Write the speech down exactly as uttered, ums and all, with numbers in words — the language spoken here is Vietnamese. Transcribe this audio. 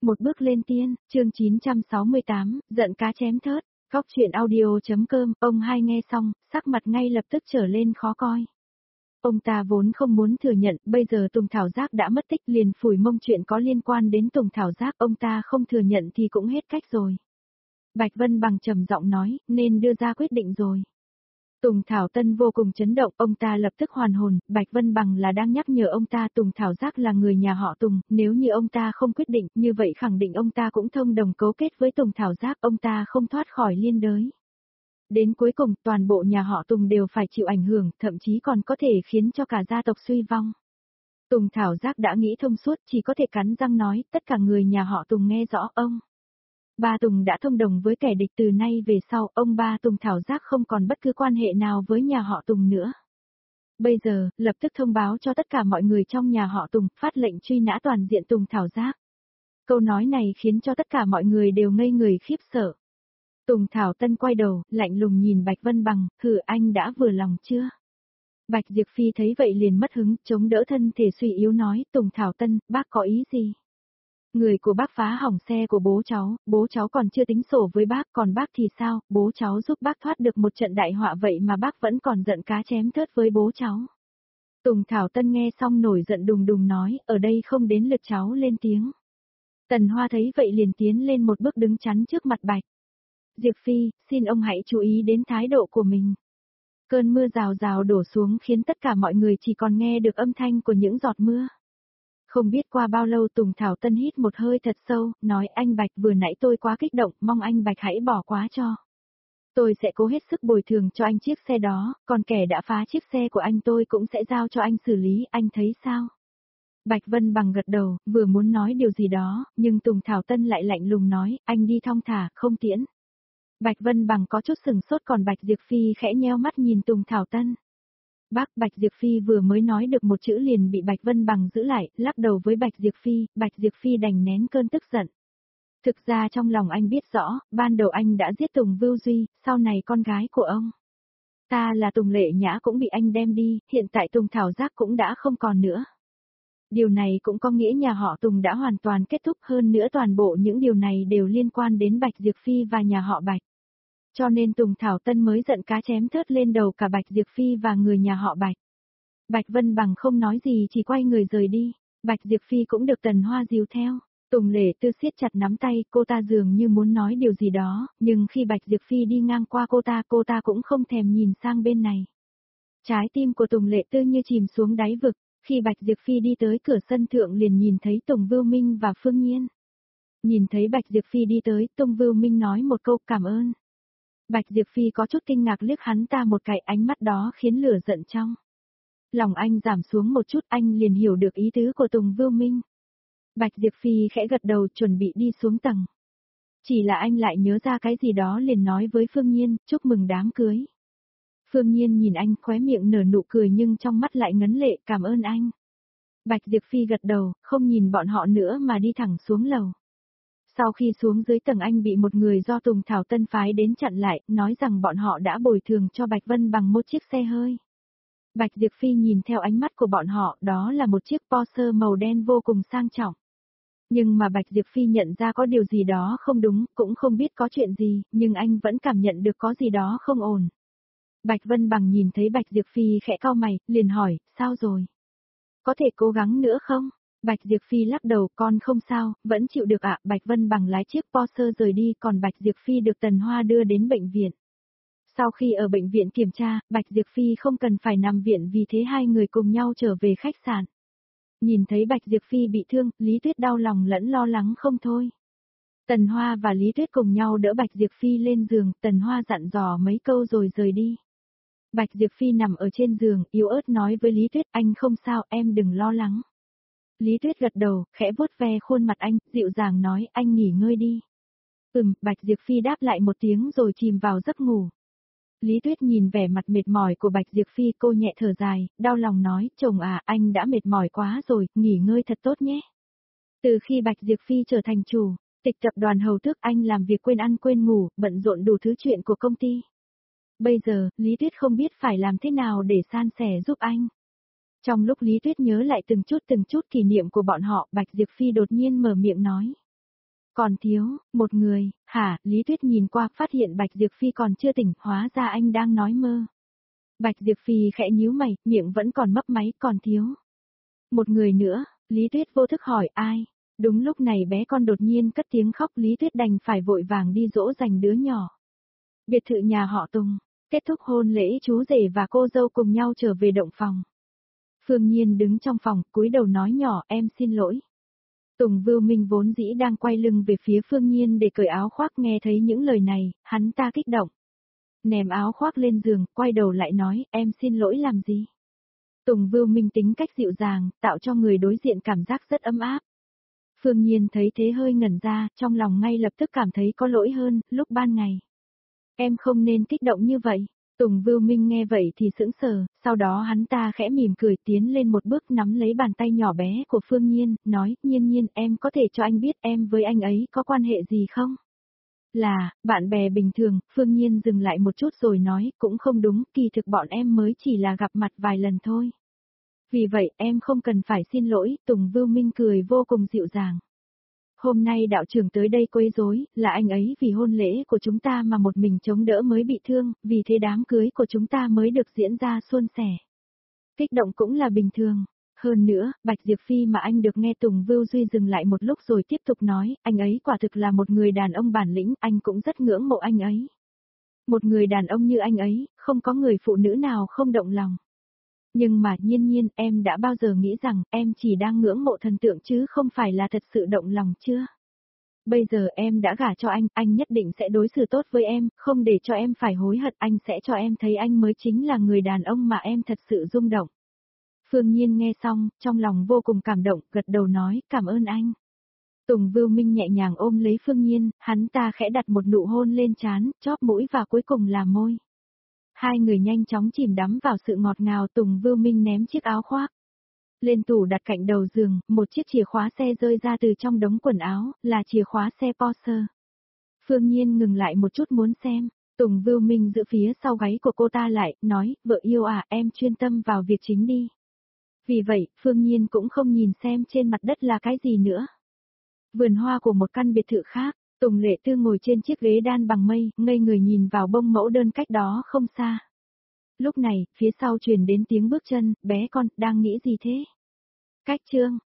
Một bước lên tiên, chương chín trăm sáu mươi tám, giận cá chém thớt, góc chuyện audio.com, ông hai nghe xong, sắc mặt ngay lập tức trở lên khó coi. Ông ta vốn không muốn thừa nhận, bây giờ Tùng Thảo Giác đã mất tích liền phủi mông chuyện có liên quan đến Tùng Thảo Giác, ông ta không thừa nhận thì cũng hết cách rồi. Bạch Vân Bằng trầm giọng nói, nên đưa ra quyết định rồi. Tùng Thảo Tân vô cùng chấn động, ông ta lập tức hoàn hồn, Bạch Vân Bằng là đang nhắc nhở ông ta Tùng Thảo Giác là người nhà họ Tùng, nếu như ông ta không quyết định, như vậy khẳng định ông ta cũng thông đồng cấu kết với Tùng Thảo Giác, ông ta không thoát khỏi liên đới. Đến cuối cùng, toàn bộ nhà họ Tùng đều phải chịu ảnh hưởng, thậm chí còn có thể khiến cho cả gia tộc suy vong. Tùng Thảo Giác đã nghĩ thông suốt, chỉ có thể cắn răng nói, tất cả người nhà họ Tùng nghe rõ ông. Ba Tùng đã thông đồng với kẻ địch, từ nay về sau, ông ba Tùng Thảo Giác không còn bất cứ quan hệ nào với nhà họ Tùng nữa. Bây giờ, lập tức thông báo cho tất cả mọi người trong nhà họ Tùng, phát lệnh truy nã toàn diện Tùng Thảo Giác. Câu nói này khiến cho tất cả mọi người đều ngây người khiếp sợ. Tùng Thảo Tân quay đầu, lạnh lùng nhìn Bạch Vân Bằng, thử anh đã vừa lòng chưa? Bạch Diệp Phi thấy vậy liền mất hứng, chống đỡ thân thể suy yếu nói, Tùng Thảo Tân, bác có ý gì? Người của bác phá hỏng xe của bố cháu, bố cháu còn chưa tính sổ với bác, còn bác thì sao, bố cháu giúp bác thoát được một trận đại họa vậy mà bác vẫn còn giận cá chém thớt với bố cháu. Tùng Thảo Tân nghe xong nổi giận đùng đùng nói, ở đây không đến lượt cháu lên tiếng. Tần Hoa thấy vậy liền tiến lên một bước đứng chắn trước mặt Bạch Diệp Phi, xin ông hãy chú ý đến thái độ của mình. Cơn mưa rào rào đổ xuống khiến tất cả mọi người chỉ còn nghe được âm thanh của những giọt mưa. Không biết qua bao lâu Tùng Thảo Tân hít một hơi thật sâu, nói anh Bạch vừa nãy tôi quá kích động, mong anh Bạch hãy bỏ qua cho. Tôi sẽ cố hết sức bồi thường cho anh chiếc xe đó, còn kẻ đã phá chiếc xe của anh tôi cũng sẽ giao cho anh xử lý, anh thấy sao? Bạch Vân Bằng gật đầu, vừa muốn nói điều gì đó, nhưng Tùng Thảo Tân lại lạnh lùng nói, anh đi thong thả, không tiễn. Bạch Vân Bằng có chút sừng sốt, còn Bạch Diệp Phi khẽ nheo mắt nhìn Tùng Thảo Tân. Bác, Bạch Diệp Phi vừa mới nói được một chữ liền bị Bạch Vân Bằng giữ lại, lắc đầu với Bạch Diệp Phi, Bạch Diệp Phi đành nén cơn tức giận. Thực ra trong lòng anh biết rõ, ban đầu anh đã giết Tùng Vưu Duy, sau này con gái của ông. Ta là Tùng Lệ Nhã cũng bị anh đem đi, hiện tại Tùng Thảo Giác cũng đã không còn nữa. Điều này cũng có nghĩa nhà họ Tùng đã hoàn toàn kết thúc, hơn nữa toàn bộ những điều này đều liên quan đến Bạch Diệp Phi và nhà họ Bạch. Cho nên Tùng Thảo Tân mới giận cá chém thớt lên đầu cả Bạch Diệp Phi và người nhà họ Bạch. Bạch Vân Bằng không nói gì chỉ quay người rời đi, Bạch Diệp Phi cũng được Tần Hoa dìu theo. Tùng Lệ Tư siết chặt nắm tay, cô ta dường như muốn nói điều gì đó, nhưng khi Bạch Diệp Phi đi ngang qua cô ta, cô ta cũng không thèm nhìn sang bên này. Trái tim của Tùng Lệ Tư như chìm xuống đáy vực, khi Bạch Diệp Phi đi tới cửa sân thượng liền nhìn thấy Tùng Vưu Minh và Phương Nhiên. Nhìn thấy Bạch Diệp Phi đi tới, Tùng Vưu Minh nói một câu cảm ơn. Bạch Diệp Phi có chút kinh ngạc liếc hắn ta một cái, ánh mắt đó khiến lửa giận trong lòng anh giảm xuống một chút, anh liền hiểu được ý tứ của Tùng Vưu Minh. Bạch Diệp Phi khẽ gật đầu chuẩn bị đi xuống tầng. Chỉ là anh lại nhớ ra cái gì đó liền nói với Phương Nhiên, chúc mừng đám cưới. Phương Nhiên nhìn anh khóe miệng nở nụ cười nhưng trong mắt lại ngấn lệ, cảm ơn anh. Bạch Diệp Phi gật đầu, không nhìn bọn họ nữa mà đi thẳng xuống lầu. Sau khi xuống dưới tầng anh bị một người do Tùng Thảo Tân phái đến chặn lại, nói rằng bọn họ đã bồi thường cho Bạch Vân Bằng một chiếc xe hơi. Bạch Diệp Phi nhìn theo ánh mắt của bọn họ, đó là một chiếc Porsche màu đen vô cùng sang trọng. Nhưng mà Bạch Diệp Phi nhận ra có điều gì đó không đúng, cũng không biết có chuyện gì, nhưng anh vẫn cảm nhận được có gì đó không ổn. Bạch Vân Bằng nhìn thấy Bạch Diệp Phi khẽ cau mày, liền hỏi, sao rồi? Có thể cố gắng nữa không? Bạch Diệp Phi lắc đầu, con không sao, vẫn chịu được ạ. Bạch Vân Bằng lái chiếc Porsche rời đi, còn Bạch Diệp Phi được Tần Hoa đưa đến bệnh viện. Sau khi ở bệnh viện kiểm tra, Bạch Diệp Phi không cần phải nằm viện, vì thế hai người cùng nhau trở về khách sạn. Nhìn thấy Bạch Diệp Phi bị thương, Lý Tuyết đau lòng lẫn lo lắng không thôi. Tần Hoa và Lý Tuyết cùng nhau đỡ Bạch Diệp Phi lên giường, Tần Hoa dặn dò mấy câu rồi rời đi. Bạch Diệp Phi nằm ở trên giường, yếu ớt nói với Lý Tuyết, anh không sao, em đừng lo lắng. Lý Tuyết gật đầu, khẽ vuốt ve khuôn mặt anh, dịu dàng nói, anh nghỉ ngơi đi. Ừm, Bạch Diệp Phi đáp lại một tiếng rồi chìm vào giấc ngủ. Lý Tuyết nhìn vẻ mặt mệt mỏi của Bạch Diệp Phi, cô nhẹ thở dài, đau lòng nói, chồng à, anh đã mệt mỏi quá rồi, nghỉ ngơi thật tốt nhé. Từ khi Bạch Diệp Phi trở thành chủ tịch tập đoàn Hầu Tước, anh làm việc quên ăn quên ngủ, bận rộn đủ thứ chuyện của công ty. Bây giờ, Lý Tuyết không biết phải làm thế nào để san sẻ giúp anh. Trong lúc Lý Tuyết nhớ lại từng chút từng chút kỷ niệm của bọn họ, Bạch Diệp Phi đột nhiên mở miệng nói. Còn thiếu, một người, hả, Lý Tuyết nhìn qua phát hiện Bạch Diệp Phi còn chưa tỉnh, hóa ra anh đang nói mơ. Bạch Diệp Phi khẽ nhíu mày, miệng vẫn còn mấp máy, còn thiếu. Một người nữa, Lý Tuyết vô thức hỏi ai. Đúng lúc này bé con đột nhiên cất tiếng khóc, Lý Tuyết đành phải vội vàng đi dỗ dành đứa nhỏ. Biệt thự nhà họ Tùng, kết thúc hôn lễ chú rể và cô dâu cùng nhau trở về động phòng. Phương Nhiên đứng trong phòng, cúi đầu nói nhỏ, em xin lỗi. Tùng Vưu Minh vốn dĩ đang quay lưng về phía Phương Nhiên để cởi áo khoác, nghe thấy những lời này, hắn ta kích động. Ném áo khoác lên giường, quay đầu lại nói, em xin lỗi làm gì? Tùng Vưu Minh tính cách dịu dàng, tạo cho người đối diện cảm giác rất ấm áp. Phương Nhiên thấy thế hơi ngẩn ra, trong lòng ngay lập tức cảm thấy có lỗi hơn, lúc ban ngày. Em không nên kích động như vậy. Tùng Vưu Minh nghe vậy thì sững sờ, sau đó hắn ta khẽ mỉm cười tiến lên một bước nắm lấy bàn tay nhỏ bé của Phương Nhiên, nói, Nhiên Nhiên, em có thể cho anh biết em với anh ấy có quan hệ gì không? Là, bạn bè bình thường. Phương Nhiên dừng lại một chút rồi nói, cũng không đúng, kỳ thực bọn em mới chỉ là gặp mặt vài lần thôi. Vì vậy em không cần phải xin lỗi, Tùng Vưu Minh cười vô cùng dịu dàng. Hôm nay đạo trưởng tới đây quấy rối, là anh ấy vì hôn lễ của chúng ta mà một mình chống đỡ mới bị thương, vì thế đám cưới của chúng ta mới được diễn ra suôn sẻ. Kích động cũng là bình thường. Hơn nữa, Bạch Diệp Phi mà anh được nghe. Tùng Vưu Duy dừng lại một lúc rồi tiếp tục nói, anh ấy quả thực là một người đàn ông bản lĩnh, anh cũng rất ngưỡng mộ anh ấy. Một người đàn ông như anh ấy, không có người phụ nữ nào không động lòng. Nhưng mà Nhiên Nhiên, em đã bao giờ nghĩ rằng em chỉ đang ngưỡng mộ thần tượng chứ không phải là thật sự động lòng chưa? Bây giờ em đã gả cho anh, anh nhất định sẽ đối xử tốt với em, không để cho em phải hối hận, anh sẽ cho em thấy anh mới chính là người đàn ông mà em thật sự rung động. Phương Nhiên nghe xong, trong lòng vô cùng cảm động, gật đầu nói, cảm ơn anh. Tùng Vưu Minh nhẹ nhàng ôm lấy Phương Nhiên, hắn ta khẽ đặt một nụ hôn lên trán, chóp mũi và cuối cùng là môi. Hai người nhanh chóng chìm đắm vào sự ngọt ngào. Tùng Vưu Minh ném chiếc áo khoác lên tủ đặt cạnh đầu giường, một chiếc chìa khóa xe rơi ra từ trong đống quần áo, là chìa khóa xe Porsche. Phương Nhiên ngừng lại một chút muốn xem, Tùng Vưu Minh giữ phía sau gáy của cô ta lại, nói, vợ yêu à, em chuyên tâm vào việc chính đi. Vì vậy, Phương Nhiên cũng không nhìn xem trên mặt đất là cái gì nữa. Vườn hoa của một căn biệt thự khác, Tùng Lệ Tư ngồi trên chiếc ghế đan bằng mây, ngây người nhìn vào bông mẫu đơn cách đó không xa. Lúc này, phía sau truyền đến tiếng bước chân, bé con, đang nghĩ gì thế? Cách chương.